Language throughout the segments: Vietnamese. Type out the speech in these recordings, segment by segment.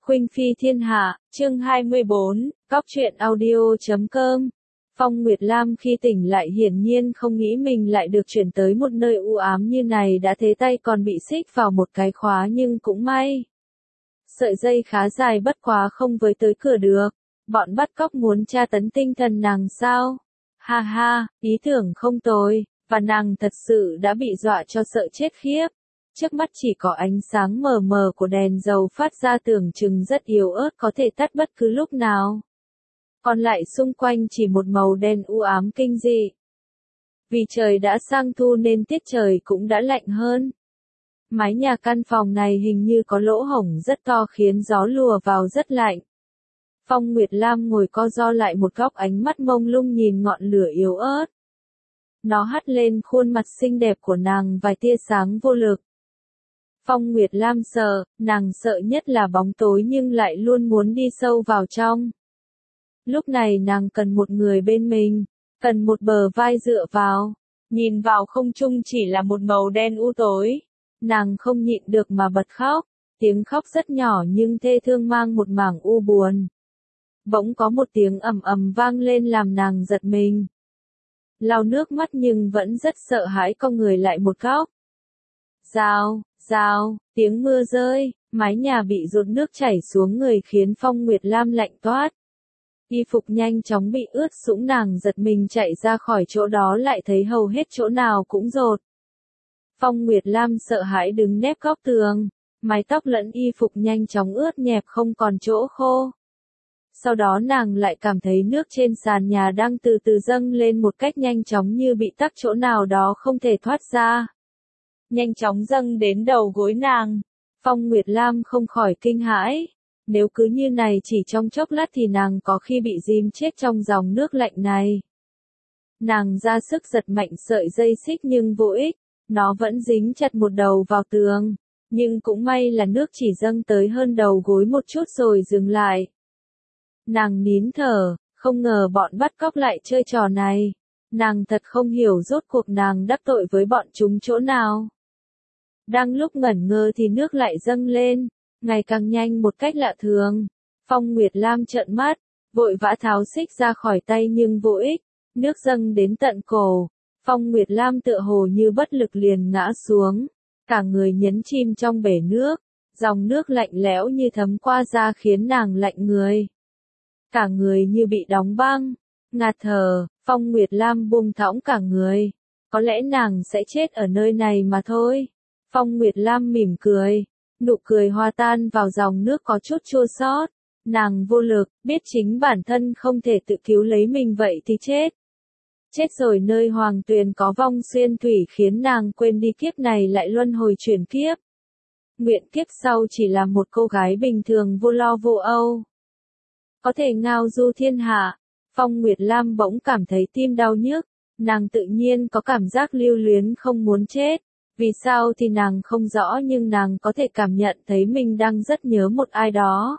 Khuynh Phi Thiên Hạ, chương 24, Cóc truyện audio.com. Phong Nguyệt Lam khi tỉnh lại hiển nhiên không nghĩ mình lại được chuyển tới một nơi u ám như này, đã thế tay còn bị xích vào một cái khóa, nhưng cũng may. Sợi dây khá dài, bất quá không với tới cửa được. Bọn bắt cóc muốn tra tấn tinh thần nàng sao? Ha ha, ý tưởng không tồi, và nàng thật sự đã bị dọa cho sợ chết khiếp. Trước mắt chỉ có ánh sáng mờ mờ của đèn dầu phát ra, tưởng chừng rất yếu ớt, có thể tắt bất cứ lúc nào. Còn lại xung quanh chỉ một màu đen u ám kinh dị. Vì trời đã sang thu nên tiết trời cũng đã lạnh hơn. Mái nhà căn phòng này hình như có lỗ hổng rất to khiến gió lùa vào rất lạnh. Phong Nguyệt Lam ngồi co ro lại một góc, ánh mắt mông lung nhìn ngọn lửa yếu ớt. Nó hắt lên khuôn mặt xinh đẹp của nàng vài tia sáng vô lực. Phong Nguyệt Lam sợ, nàng sợ nhất là bóng tối nhưng lại luôn muốn đi sâu vào trong. Lúc này nàng cần một người bên mình, cần một bờ vai dựa vào. Nhìn vào không trung chỉ là một màu đen u tối. Nàng không nhịn được mà bật khóc, tiếng khóc rất nhỏ nhưng thê thương mang một mảng u buồn. Bỗng có một tiếng ầm ầm vang lên làm nàng giật mình. Lau nước mắt nhưng vẫn rất sợ hãi, co người lại một góc. Rào, rào, tiếng mưa rơi, mái nhà bị dột nước chảy xuống người khiến Phong Nguyệt Lam lạnh toát. Y phục nhanh chóng bị ướt sũng, nàng giật mình chạy ra khỏi chỗ đó, lại thấy hầu hết chỗ nào cũng dột. Phong Nguyệt Lam sợ hãi đứng nép góc tường, mái tóc lẫn y phục nhanh chóng ướt nhẹp không còn chỗ khô. Sau đó nàng lại cảm thấy nước trên sàn nhà đang từ từ dâng lên một cách nhanh chóng, như bị tắc chỗ nào đó không thể thoát ra. Nhanh chóng dâng đến đầu gối nàng. Phong Nguyệt Lam không khỏi kinh hãi. Nếu cứ như này chỉ trong chốc lát thì nàng có khi bị dìm chết trong dòng nước lạnh này. Nàng ra sức giật mạnh sợi dây xích nhưng vô ích, nó vẫn dính chặt một đầu vào tường. Nhưng cũng may là nước chỉ dâng tới hơn đầu gối một chút rồi dừng lại. Nàng nín thở, không ngờ bọn bắt cóc lại chơi trò này. Nàng thật không hiểu rốt cuộc nàng đắc tội với bọn chúng chỗ nào. Đang lúc ngẩn ngơ thì nước lại dâng lên, ngày càng nhanh một cách lạ thường. Phong Nguyệt Lam trợn mắt, vội vã tháo xích ra khỏi tay nhưng vô ích, nước dâng đến tận cổ. Phong Nguyệt Lam tựa hồ như bất lực liền ngã xuống, cả người nhấn chìm trong bể nước, dòng nước lạnh lẽo như thấm qua da khiến nàng lạnh người. Cả người như bị đóng băng, ngạt thở, Phong Nguyệt Lam buông thõng cả người. Có lẽ nàng sẽ chết ở nơi này mà thôi. Phong Nguyệt Lam mỉm cười, nụ cười hòa tan vào dòng nước có chút chua xót. Nàng vô lực, biết chính bản thân không thể tự cứu lấy mình vậy thì chết. Chết rồi nơi hoàng tuyền có vong xuyên thủy khiến nàng quên đi kiếp này lại luân hồi chuyển kiếp. Nguyện kiếp sau chỉ là một cô gái bình thường vô lo vô âu. Có thể ngao du thiên hạ. Phong Nguyệt Lam bỗng cảm thấy tim đau nhức, nàng tự nhiên có cảm giác lưu luyến không muốn chết. Vì sao thì nàng không rõ nhưng nàng có thể cảm nhận thấy mình đang rất nhớ một ai đó.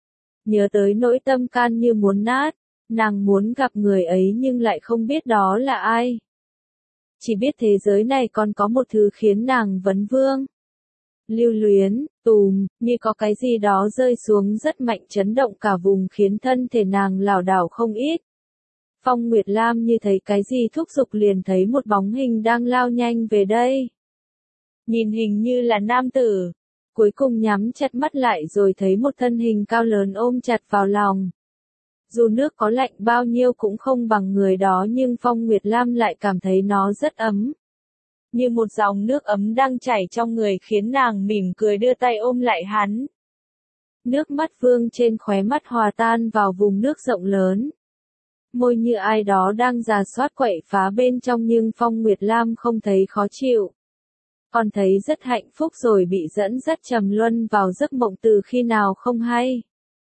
Nhớ tới nỗi tâm can như muốn nát, nàng muốn gặp người ấy nhưng lại không biết đó là ai. Chỉ biết thế giới này còn có một thứ khiến nàng vấn vương. Lưu luyến, như có cái gì đó rơi xuống rất mạnh, chấn động cả vùng khiến thân thể nàng lảo đảo không ít. Phong Nguyệt Lam như thấy cái gì thúc giục liền thấy một bóng hình đang lao nhanh về đây. Nhìn hình như là nam tử. Cuối cùng nhắm chặt mắt lại rồi thấy một thân hình cao lớn ôm chặt vào lòng. Dù nước có lạnh bao nhiêu cũng không bằng người đó, nhưng Phong Nguyệt Lam lại cảm thấy nó rất ấm. Như một dòng nước ấm đang chảy trong người khiến nàng mỉm cười đưa tay ôm lại hắn. Nước mắt vương trên khóe mắt hòa tan vào vùng nước rộng lớn. Môi như ai đó đang rà soát quậy phá bên trong nhưng Phong Nguyệt Lam không thấy khó chịu. Còn thấy rất hạnh phúc rồi bị dẫn dắt trầm luân vào giấc mộng từ khi nào không hay.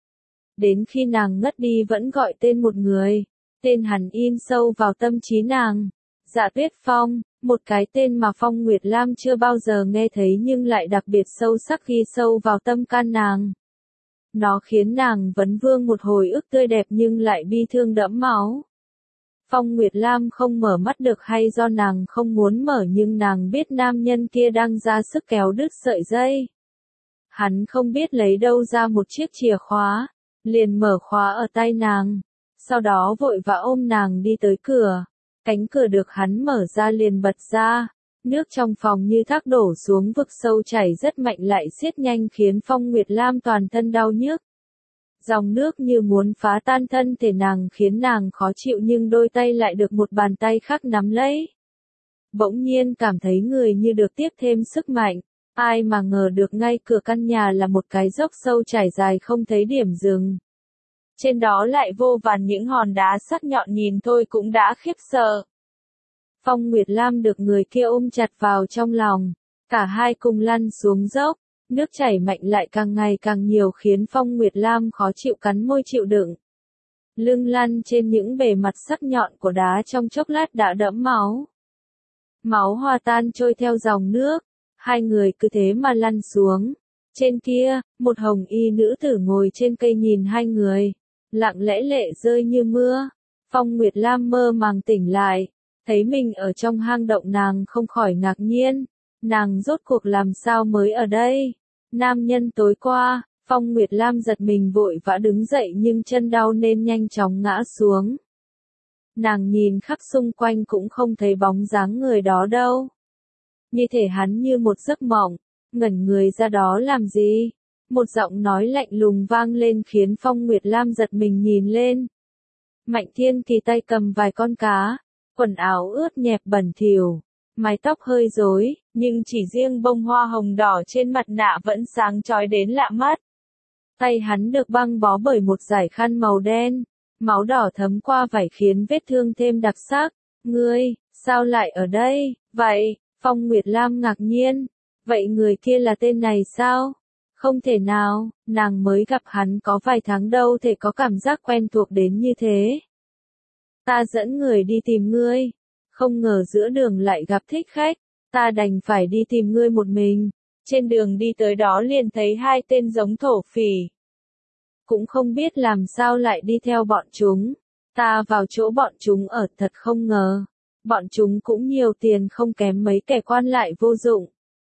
Đến khi nàng ngất đi vẫn gọi tên một người, tên hắn in sâu vào tâm trí nàng. Dạ Tuyết Phong, một cái tên mà Phong Nguyệt Lam chưa bao giờ nghe thấy nhưng lại đặc biệt sâu sắc ghi sâu vào tâm can nàng. Nó khiến nàng vấn vương một hồi ức tươi đẹp nhưng lại bi thương đẫm máu. Phong Nguyệt Lam không mở mắt được hay do nàng không muốn mở, nhưng nàng biết nam nhân kia đang ra sức kéo đứt sợi dây. Hắn không biết lấy đâu ra một chiếc chìa khóa, liền mở khóa ở tay nàng, sau đó vội vã ôm nàng đi tới cửa. Cánh cửa được hắn mở ra liền bật ra, nước trong phòng như thác đổ xuống vực sâu chảy rất mạnh lại xiết nhanh khiến Phong Nguyệt Lam toàn thân đau nhức. Dòng nước như muốn phá tan thân thể nàng khiến nàng khó chịu nhưng đôi tay lại được một bàn tay khác nắm lấy. Bỗng nhiên cảm thấy người như được tiếp thêm sức mạnh, ai mà ngờ được ngay cửa căn nhà là một cái dốc sâu trải dài không thấy điểm dừng. Trên đó lại vô vàn những hòn đá sắc nhọn nhìn thôi cũng đã khiếp sợ. Phong Nguyệt Lam được người kia ôm chặt vào trong lòng, cả hai cùng lăn xuống dốc, nước chảy mạnh lại càng ngày càng nhiều khiến Phong Nguyệt Lam khó chịu cắn môi chịu đựng. Lưng lăn trên những bề mặt sắc nhọn của đá trong chốc lát đã đẫm máu. Máu hòa tan trôi theo dòng nước, hai người cứ thế mà lăn xuống. Trên kia, một hồng y nữ tử ngồi trên cây nhìn hai người, lặng lẽ lệ rơi như mưa. Phong Nguyệt Lam mơ màng tỉnh lại, thấy mình ở trong hang động nàng không khỏi ngạc nhiên, nàng rốt cuộc làm sao mới ở đây? Nam nhân tối qua, Phong Nguyệt Lam giật mình vội vã đứng dậy nhưng chân đau nên nhanh chóng ngã xuống. Nàng nhìn khắp xung quanh cũng không thấy bóng dáng người đó đâu. Như thể hắn như một giấc mộng, ngẩn người ra đó làm gì? Một giọng nói lạnh lùng vang lên khiến Phong Nguyệt Lam giật mình nhìn lên. Mạnh Thiên Kỳ tay cầm vài con cá, quần áo ướt nhẹp bẩn thỉu, mái tóc hơi rối, nhưng chỉ riêng bông hoa hồng đỏ trên mặt nạ vẫn sáng chói đến lạ mắt. Tay hắn được băng bó bởi một dải khăn màu đen, máu đỏ thấm qua vải khiến vết thương thêm đặc sắc. Ngươi, sao lại ở đây? Vậy, Phong Nguyệt Lam ngạc nhiên. Vậy người kia là tên này sao? Không thể nào, nàng mới gặp hắn có vài tháng đâu thể có cảm giác quen thuộc đến như thế. Ta dẫn người đi tìm ngươi, không ngờ giữa đường lại gặp thích khách, ta đành phải đi tìm ngươi một mình. Trên đường đi tới đó liền thấy hai tên giống thổ phỉ. Cũng không biết làm sao lại đi theo bọn chúng. Ta vào chỗ bọn chúng ở thật không ngờ. Bọn chúng cũng nhiều tiền không kém mấy kẻ quan lại vô dụng.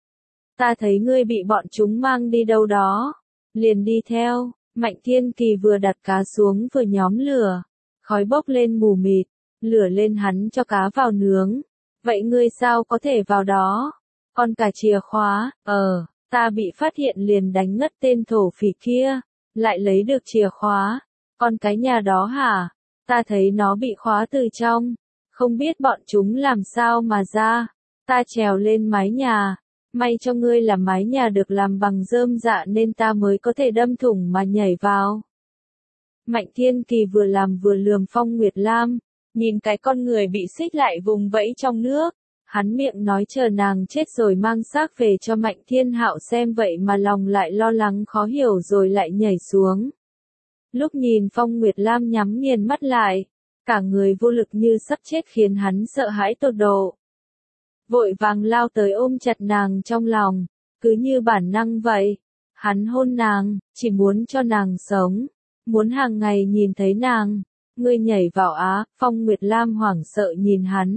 Ta thấy ngươi bị bọn chúng mang đi đâu đó. Liền đi theo, Mạnh Thiên Kỳ vừa đặt cá xuống vừa nhóm lửa. Khói bốc lên mù mịt, lửa lên hắn cho cá vào nướng. Vậy ngươi sao có thể vào đó? Còn cả chìa khóa, ta bị phát hiện liền đánh ngất tên thổ phỉ kia, lại lấy được chìa khóa. Còn cái nhà đó hả? Ta thấy nó bị khóa từ trong, không biết bọn chúng làm sao mà ra. Ta trèo lên mái nhà, may cho ngươi là mái nhà được làm bằng rơm rạ nên ta mới có thể đâm thủng mà nhảy vào. Mạnh Thiên Kỳ vừa làm vừa lườm Phong Nguyệt Lam, nhìn cái con người bị xích lại vùng vẫy trong nước. Hắn miệng nói chờ nàng chết rồi mang xác về cho Mạnh Thiên Hạo xem vậy mà lòng lại lo lắng khó hiểu rồi lại nhảy xuống. Lúc nhìn Phong Nguyệt Lam nhắm nghiền mắt lại, cả người vô lực như sắp chết khiến hắn sợ hãi tột độ. Vội vàng lao tới ôm chặt nàng trong lòng, cứ như bản năng vậy. Hắn hôn nàng, chỉ muốn cho nàng sống, muốn hàng ngày nhìn thấy nàng. Ngươi nhảy vào á, Phong Nguyệt Lam hoảng sợ nhìn hắn.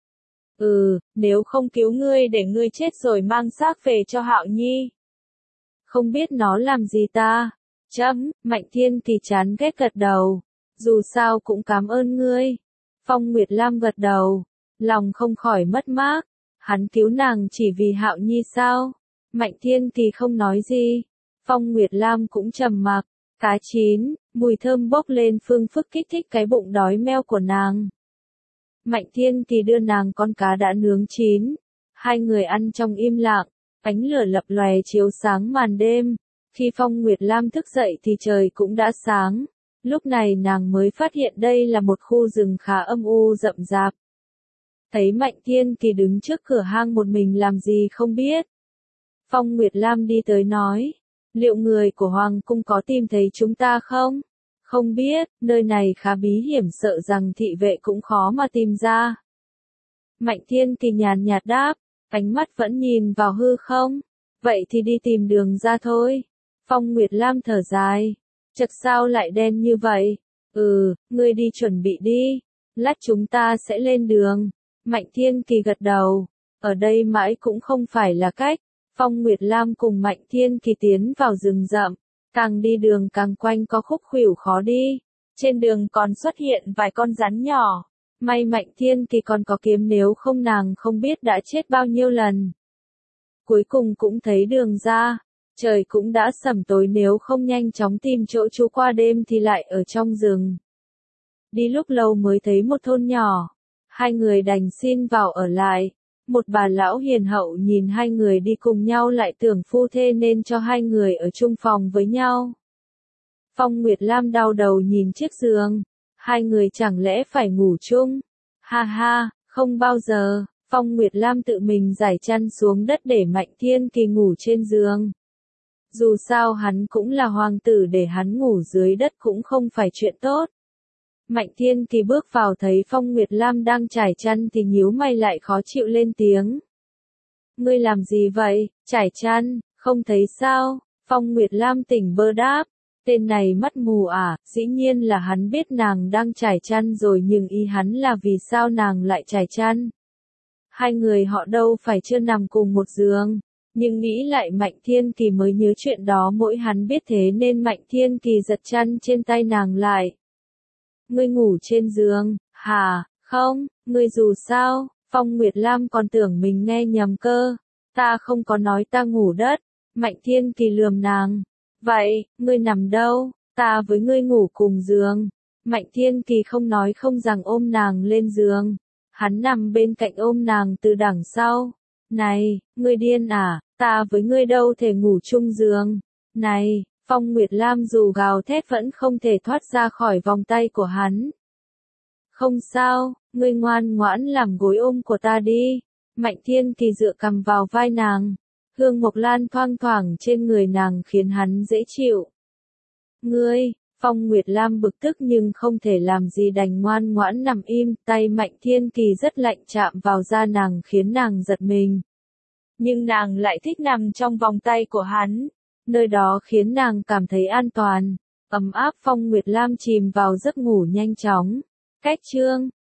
Nếu không cứu ngươi để ngươi chết rồi mang xác về cho Hạo Nhi. Không biết nó làm gì ta? Mạnh Thiên Kỳ chán ghét gật đầu. Dù sao cũng cảm ơn ngươi. Phong Nguyệt Lam gật đầu, lòng không khỏi mất mát. Hắn cứu nàng chỉ vì Hạo Nhi sao? Mạnh Thiên Kỳ không nói gì. Phong Nguyệt Lam cũng trầm mặc. Cá chín, mùi thơm bốc lên phương phức kích thích cái bụng đói meo của nàng. Mạnh Thiên Kỳ đưa nàng con cá đã nướng chín. Hai người ăn trong im lặng, ánh lửa lập lòe chiếu sáng màn đêm. Khi Phong Nguyệt Lam thức dậy thì trời cũng đã sáng. Lúc này nàng mới phát hiện đây là một khu rừng khá âm u rậm rạp. Thấy Mạnh Thiên Kỳ đứng trước cửa hang một mình làm gì không biết. Phong Nguyệt Lam đi tới nói, liệu người của Hoàng cung có tìm thấy chúng ta không? Không biết, nơi này khá bí hiểm sợ rằng thị vệ cũng khó mà tìm ra. Mạnh Thiên Kỳ nhàn nhạt đáp, ánh mắt vẫn nhìn vào hư không. Vậy thì đi tìm đường ra thôi. Phong Nguyệt Lam thở dài. Chật sao lại đen như vậy? Ngươi đi chuẩn bị đi. Lát chúng ta sẽ lên đường. Mạnh Thiên Kỳ gật đầu. Ở đây mãi cũng không phải là cách. Phong Nguyệt Lam cùng Mạnh Thiên Kỳ tiến vào rừng rậm, càng đi đường càng quanh co khúc khuỷu khó đi. Trên đường còn xuất hiện vài con rắn nhỏ. May Mạnh Thiên Kỳ còn có kiếm, nếu không nàng không biết đã chết bao nhiêu lần. Cuối cùng cũng thấy đường ra. Trời cũng đã sẩm tối, nếu không nhanh chóng tìm chỗ trú qua đêm thì lại ở trong rừng. Đi lúc lâu mới thấy một thôn nhỏ. Hai người đành xin vào ở lại. Một bà lão hiền hậu nhìn hai người đi cùng nhau lại tưởng phu thê nên cho hai người ở chung phòng với nhau. Phong Nguyệt Lam đau đầu nhìn chiếc giường. Hai người chẳng lẽ phải ngủ chung? Ha ha, không bao giờ. Phong Nguyệt Lam tự mình giải chăn xuống đất để Mạnh Thiên Kỳ ngủ trên giường. Dù sao hắn cũng là hoàng tử, để hắn ngủ dưới đất cũng không phải chuyện tốt. Mạnh Thiên Kỳ bước vào thấy Phong Nguyệt Lam đang trải chăn thì nhíu mày lại khó chịu lên tiếng. Ngươi làm gì vậy, trải chăn, không thấy sao? Phong Nguyệt Lam tỉnh bơ đáp. Tên này mắt mù à, dĩ nhiên là hắn biết nàng đang trải chăn rồi, nhưng ý hắn là vì sao nàng lại trải chăn. Hai người họ đâu phải chưa nằm cùng một giường. Nhưng nghĩ lại Mạnh Thiên Kỳ mới nhớ chuyện đó, mỗi hắn biết thế nên Mạnh Thiên Kỳ giật chăn trên tay nàng lại. Ngươi ngủ trên giường, hả? Không, ngươi dù sao, Phong Nguyệt Lam còn tưởng mình nghe nhầm cơ. Ta không có nói ta ngủ đất. Mạnh Thiên Kỳ lườm nàng. Vậy, ngươi nằm đâu? Ta với ngươi ngủ cùng giường. Mạnh Thiên Kỳ không nói không rằng ôm nàng lên giường. Hắn nằm bên cạnh ôm nàng từ đằng sau. Này, ngươi điên à, ta với ngươi đâu thể ngủ chung giường. Này, Phong Nguyệt Lam dù gào thét vẫn không thể thoát ra khỏi vòng tay của hắn. Không sao, ngươi ngoan ngoãn làm gối ôm của ta đi. Mạnh Thiên Kỳ dựa cằm vào vai nàng. Hương Mộc Lan thoang thoảng trên người nàng khiến hắn dễ chịu. Ngươi, Phong Nguyệt Lam bực tức nhưng không thể làm gì đành ngoan ngoãn nằm im, tay Mạnh Thiên Kỳ rất lạnh chạm vào da nàng khiến nàng giật mình. Nhưng nàng lại thích nằm trong vòng tay của hắn, nơi đó khiến nàng cảm thấy an toàn, ấm áp. Phong Nguyệt Lam chìm vào giấc ngủ nhanh chóng. Cách chương